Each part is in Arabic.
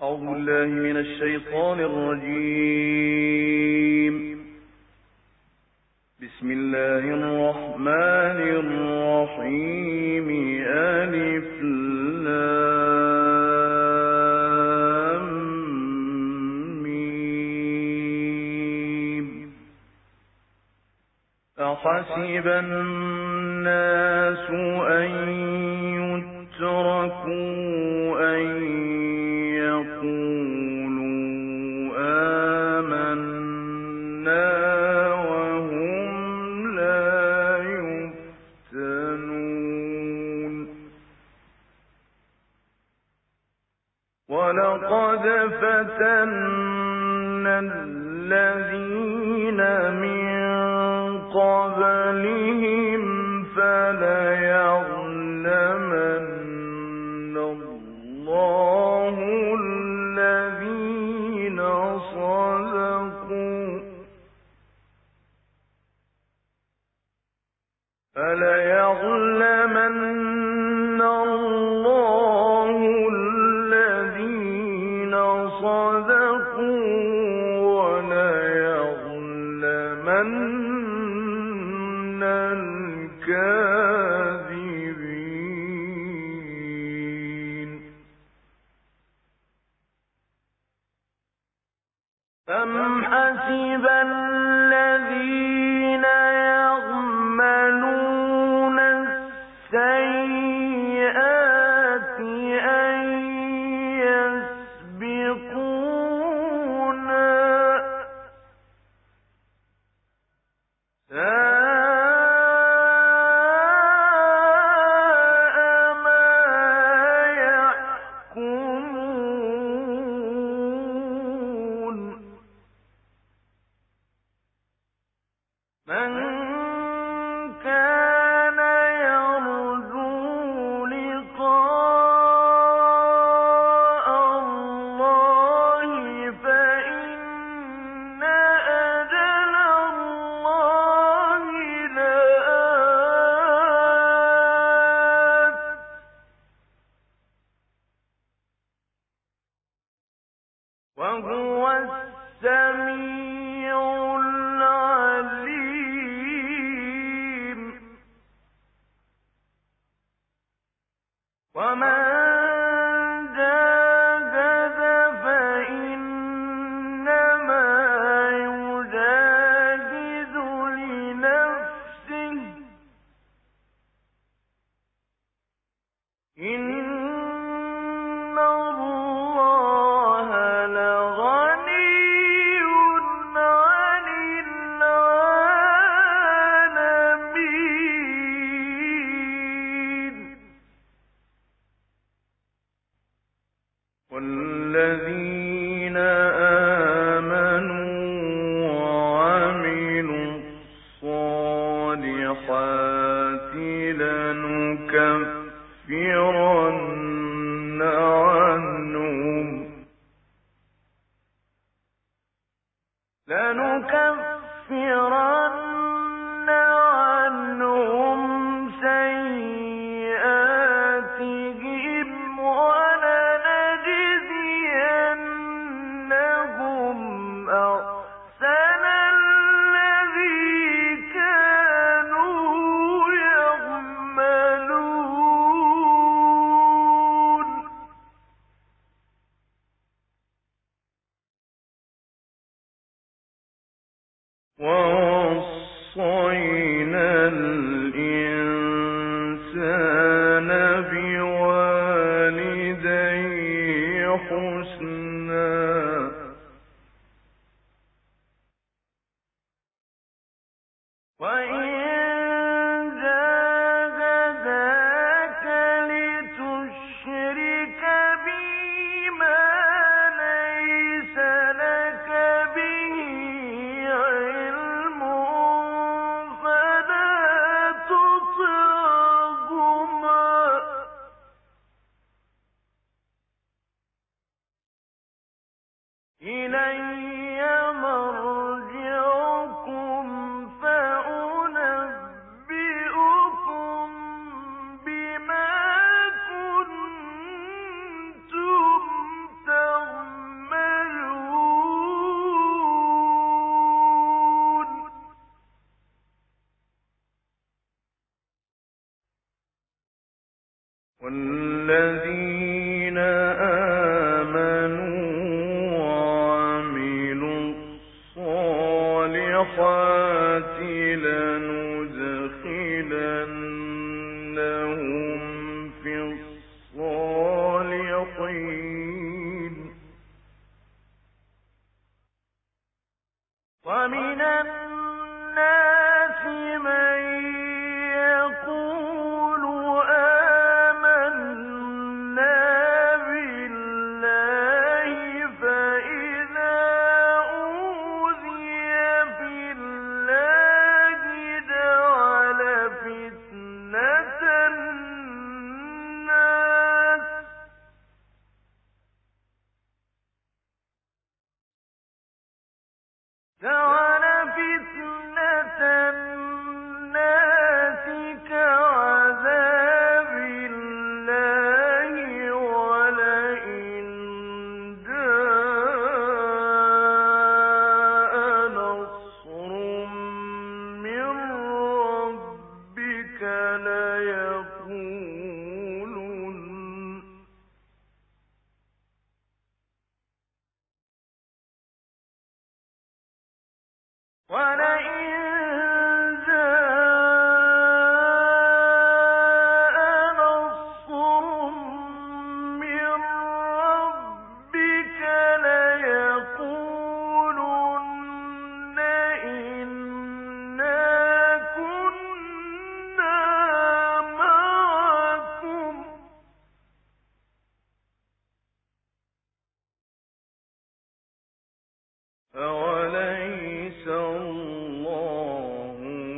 أعوذ بالله من الشيطان الرجيم. بسم الله الرحمن الرحيم. ألف لام ميم. أحسب الناس أن يتركوا أن يقولوا آمنا وهم لا يفتنون. ولقد فتنا الذين من قبلهم فليعلمن الله الذين صدقوا وليعلمن الكاذبين. أم حسب الذين يعملون السيئات أن يسبقونا من كان يرجو لقاء الله فإن أجل الله لآت وهو السميع العليم. ومن جاهد فإنما يجاهد لنفسه إن الله لغني عن العالمين. والذين آمنوا وعملوا الصالحات لنكفرن عنهم سيئاتهم ولنجزينهم أحسن الذي كانوا يعملون. ووصينا الإنسان بوالديه حسنا وإن جاهداك لتشرك بي ما ليس لك به علم فلا تطعهما إلي مرجعكم فأنبئكم بما كنتم تعملون. الصالحات لندخلنهم في الصالحين ومن الناس من يقول آمنا بالله فإذا أوذي في الله جعل فتنة الناس كعذاب الله ولئن جاء نصر من ربك ليقولن إنا كنا معكم أوليس الله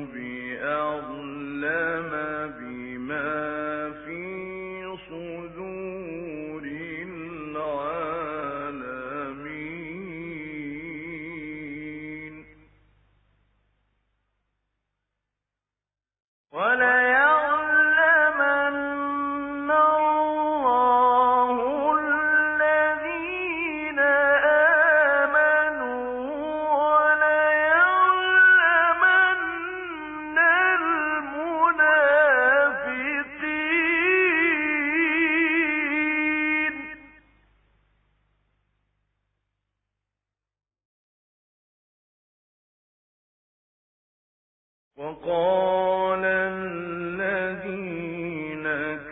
بأعلم بما في صدور العالمين وليعلمن الله الذين آمنوا وليعلمن المنافقين وقال الذين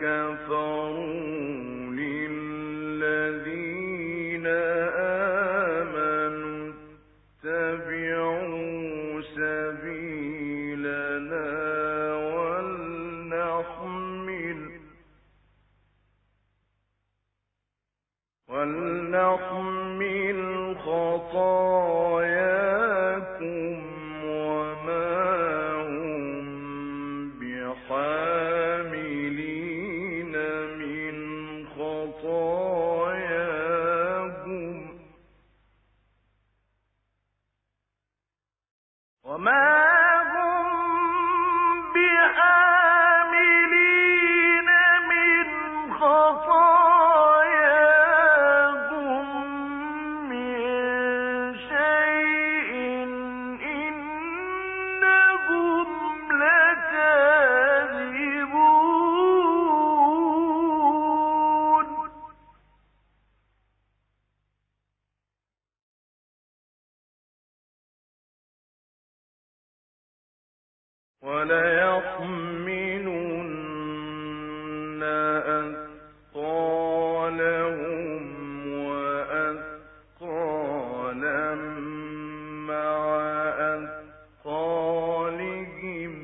كفروا للذين آمنوا اتبعوا سبيلنا ولنحمل خطاياكم وما هم بحاملين من خطاياكم وما هم بحاملين من خطاياكم من شيء إنهم لكاذبون وليحملن أثقالهم وأثقالا مع أثقالهم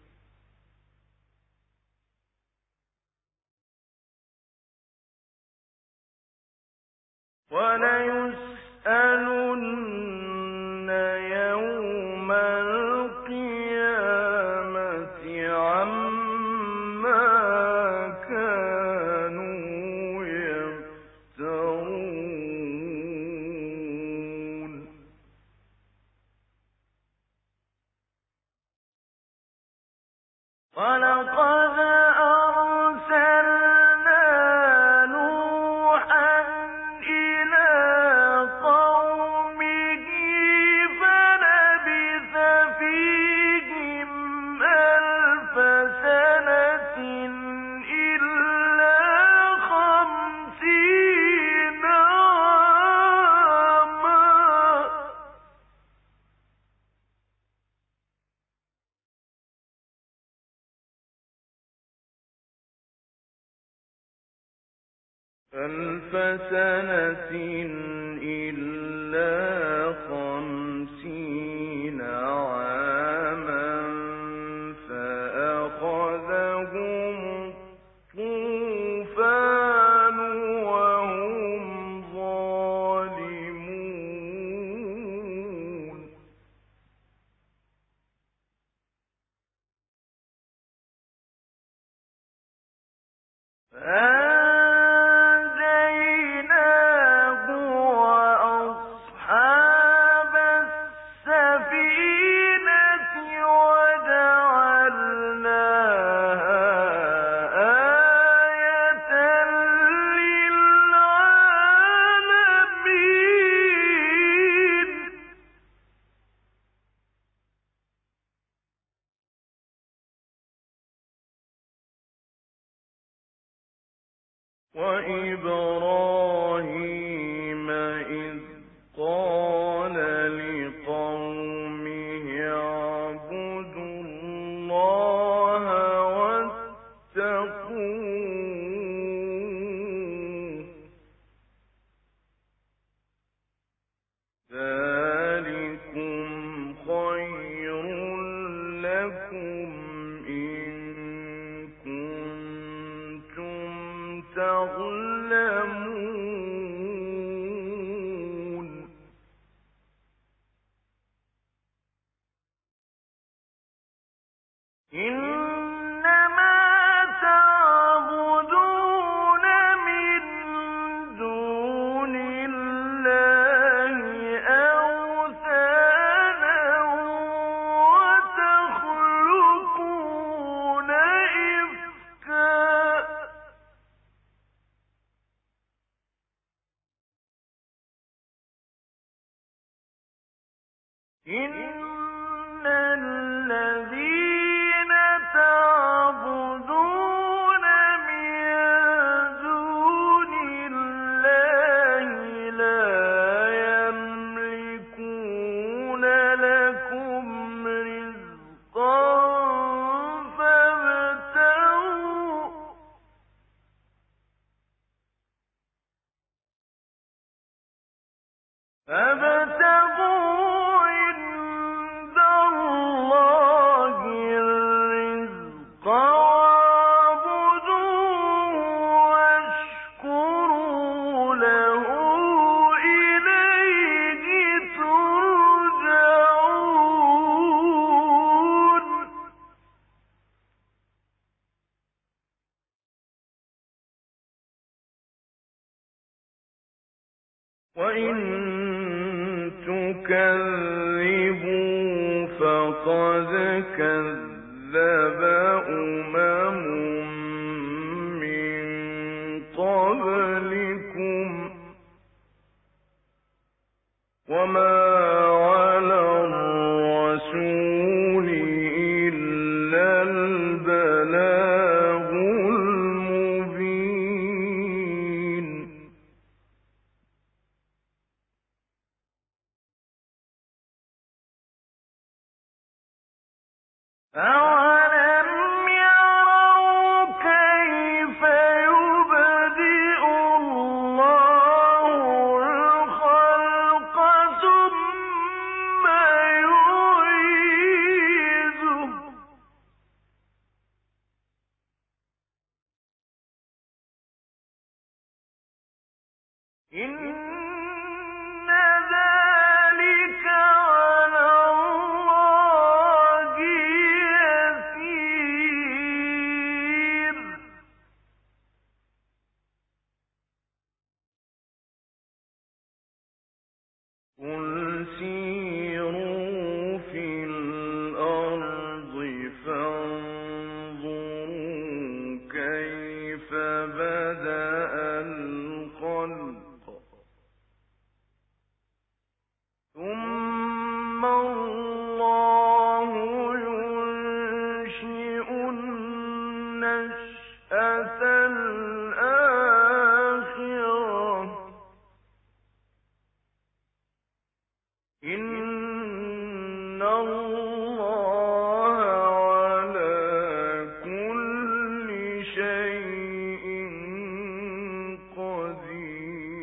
وليسألن يوم القيامة عما كانوا يفترون ولقد أرسلنا نوحا إلى سنة إلا 50 عاما فأخذهم الطوفان وهم ظالمون فأنجيناه وأصحاب السفينة وجعلناها آية للعالمين وإبراهيم إذ قال لقومه اعبدوا الله واتقوه ذلكم خير لكم إن كنتم تعلمون إنما تعبدون من دون الله أوثانا وتخلقون إفكا إن الذين تعبدون من دون الله لا يملكون لكم رزقا فابتغوا عند الله الرزق واعبدوه واشكروا له إليه ترجعون وإن تكذبوا فقد كذب أمم من قبلكم وما على الرسول إلا البلاغ المبين أَوَلَمْ يَرَوْا كَيْفَ يُبْدِئُ اللَّهُ الْخَلْقَ ثُمَّ يُعِيدُهُ إِنَّ ذَلِكَ عَلَى اللَّهِ يَسِيرٌ قُلْ سِيرُوا فِي الْأَرْضِ فَانظُرُوا كَيْفَ بَدَأَ الْخَلْقَ ثُمَّ اللَّهُ يُنشِئُ النَّشْأَةَ الْآخِرَةَ إِنَّ اللَّهَ عَلَى كُلِّ شَيْءٍ قَدِيرٌ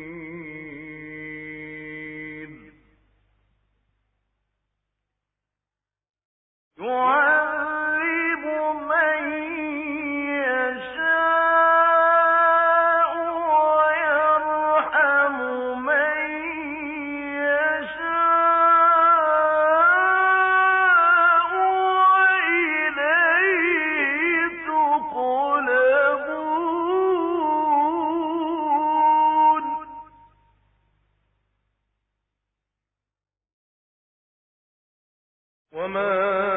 وما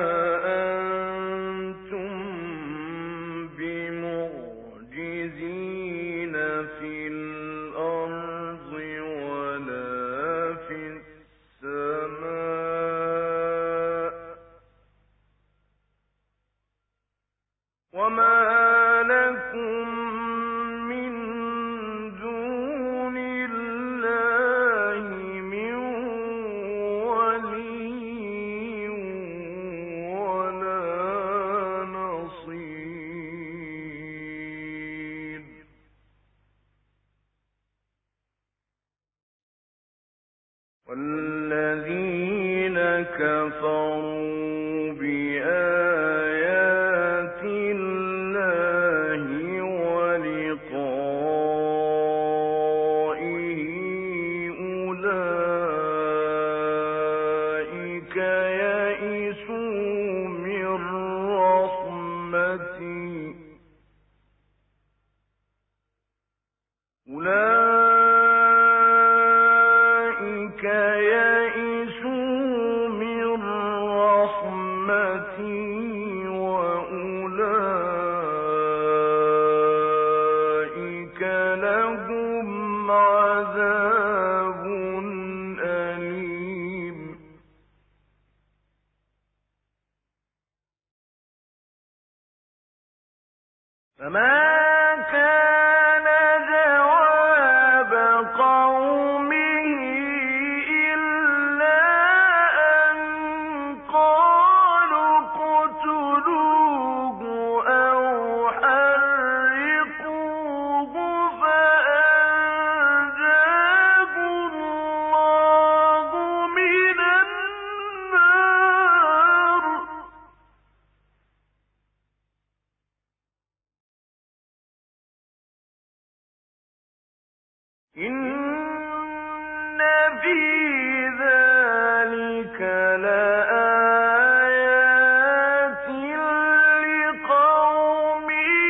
أنتم بمعجزين في الأرض ولا في السماء وما لكم من دون الله من ولي ولا نصير والذين كفروا بآيات الله ولقائه أولئك يئسوا من رحمتي أولئك يئسوا من رحمتي وأولئك لهم عذاب أليم فما كان جواب قومه إلا أن قالوا اقتلوه أو حرقوه فأنجاه الله من النار إن في ذلك لآيات لقوم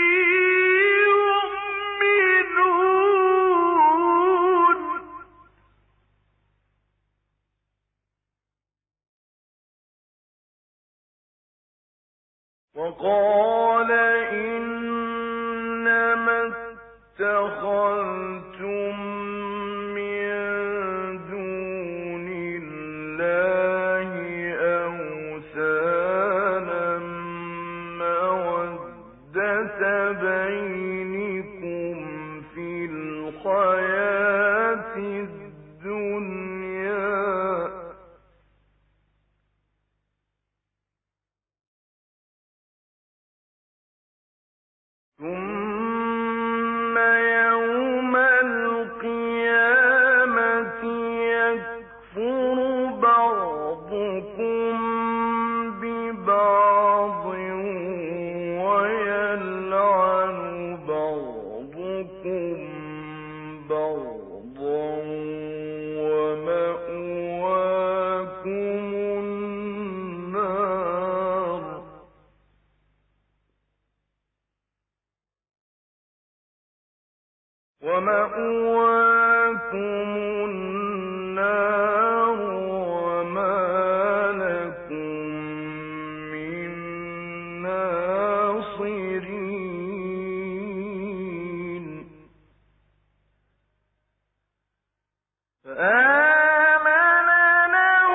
يؤمنون وقال إنما اتخذتم من دون الله أوثانا مودة بينكم في الحياة الدنيا ثم يوم القيامة يكفر بعضكم ببعض ويلعن بعضكم بعضا ومأواكم النار وما لكم من ناصرين فآمن له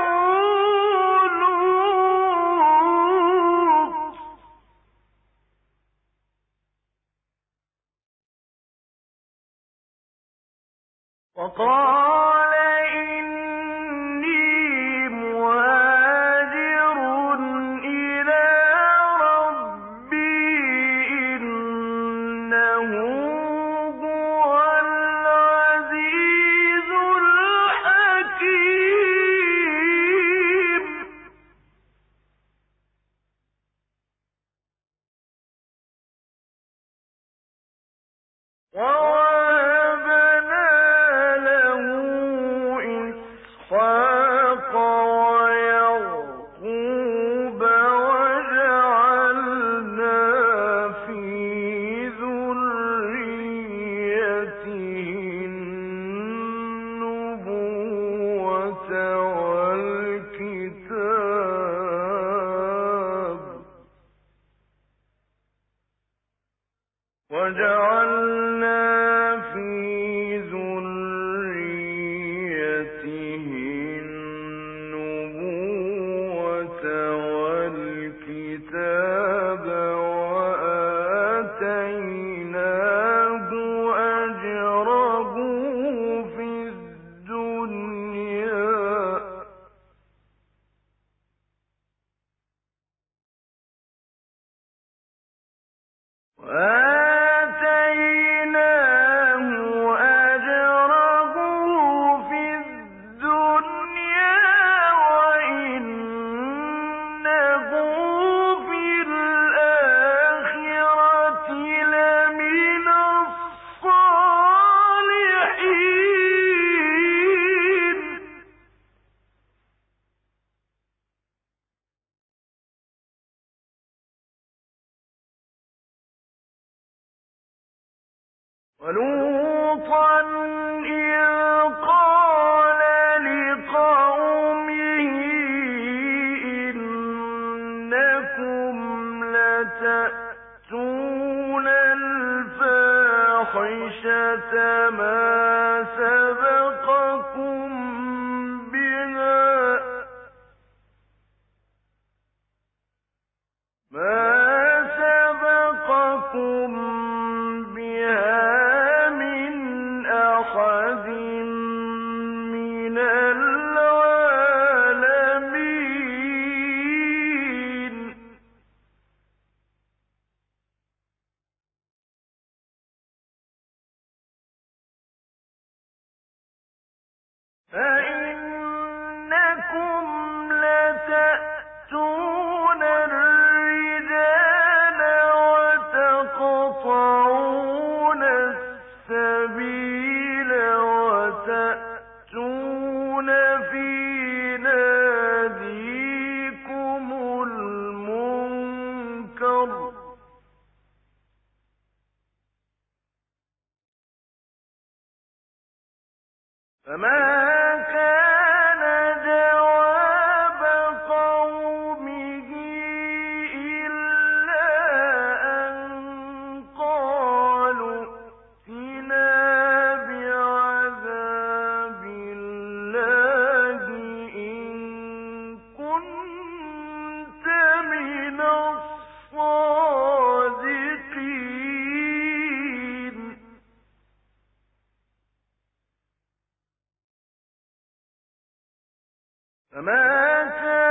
لوط وقال إني مهاجر إلى ربي إنه هو العزيز الحكيم ووهبنا له ولوطا إذ قال لقومه إنكم لتأتون الفاحشة ما سبقكم بها من أحد من العالمين فإنكم لتأتون الرجال وتقطعون السبيل وتأتون في ناديكم المنكر فما كان جواب قومه إلا أن قالوا ائتنا بعذاب الله إن كنت من الصادقين فما كان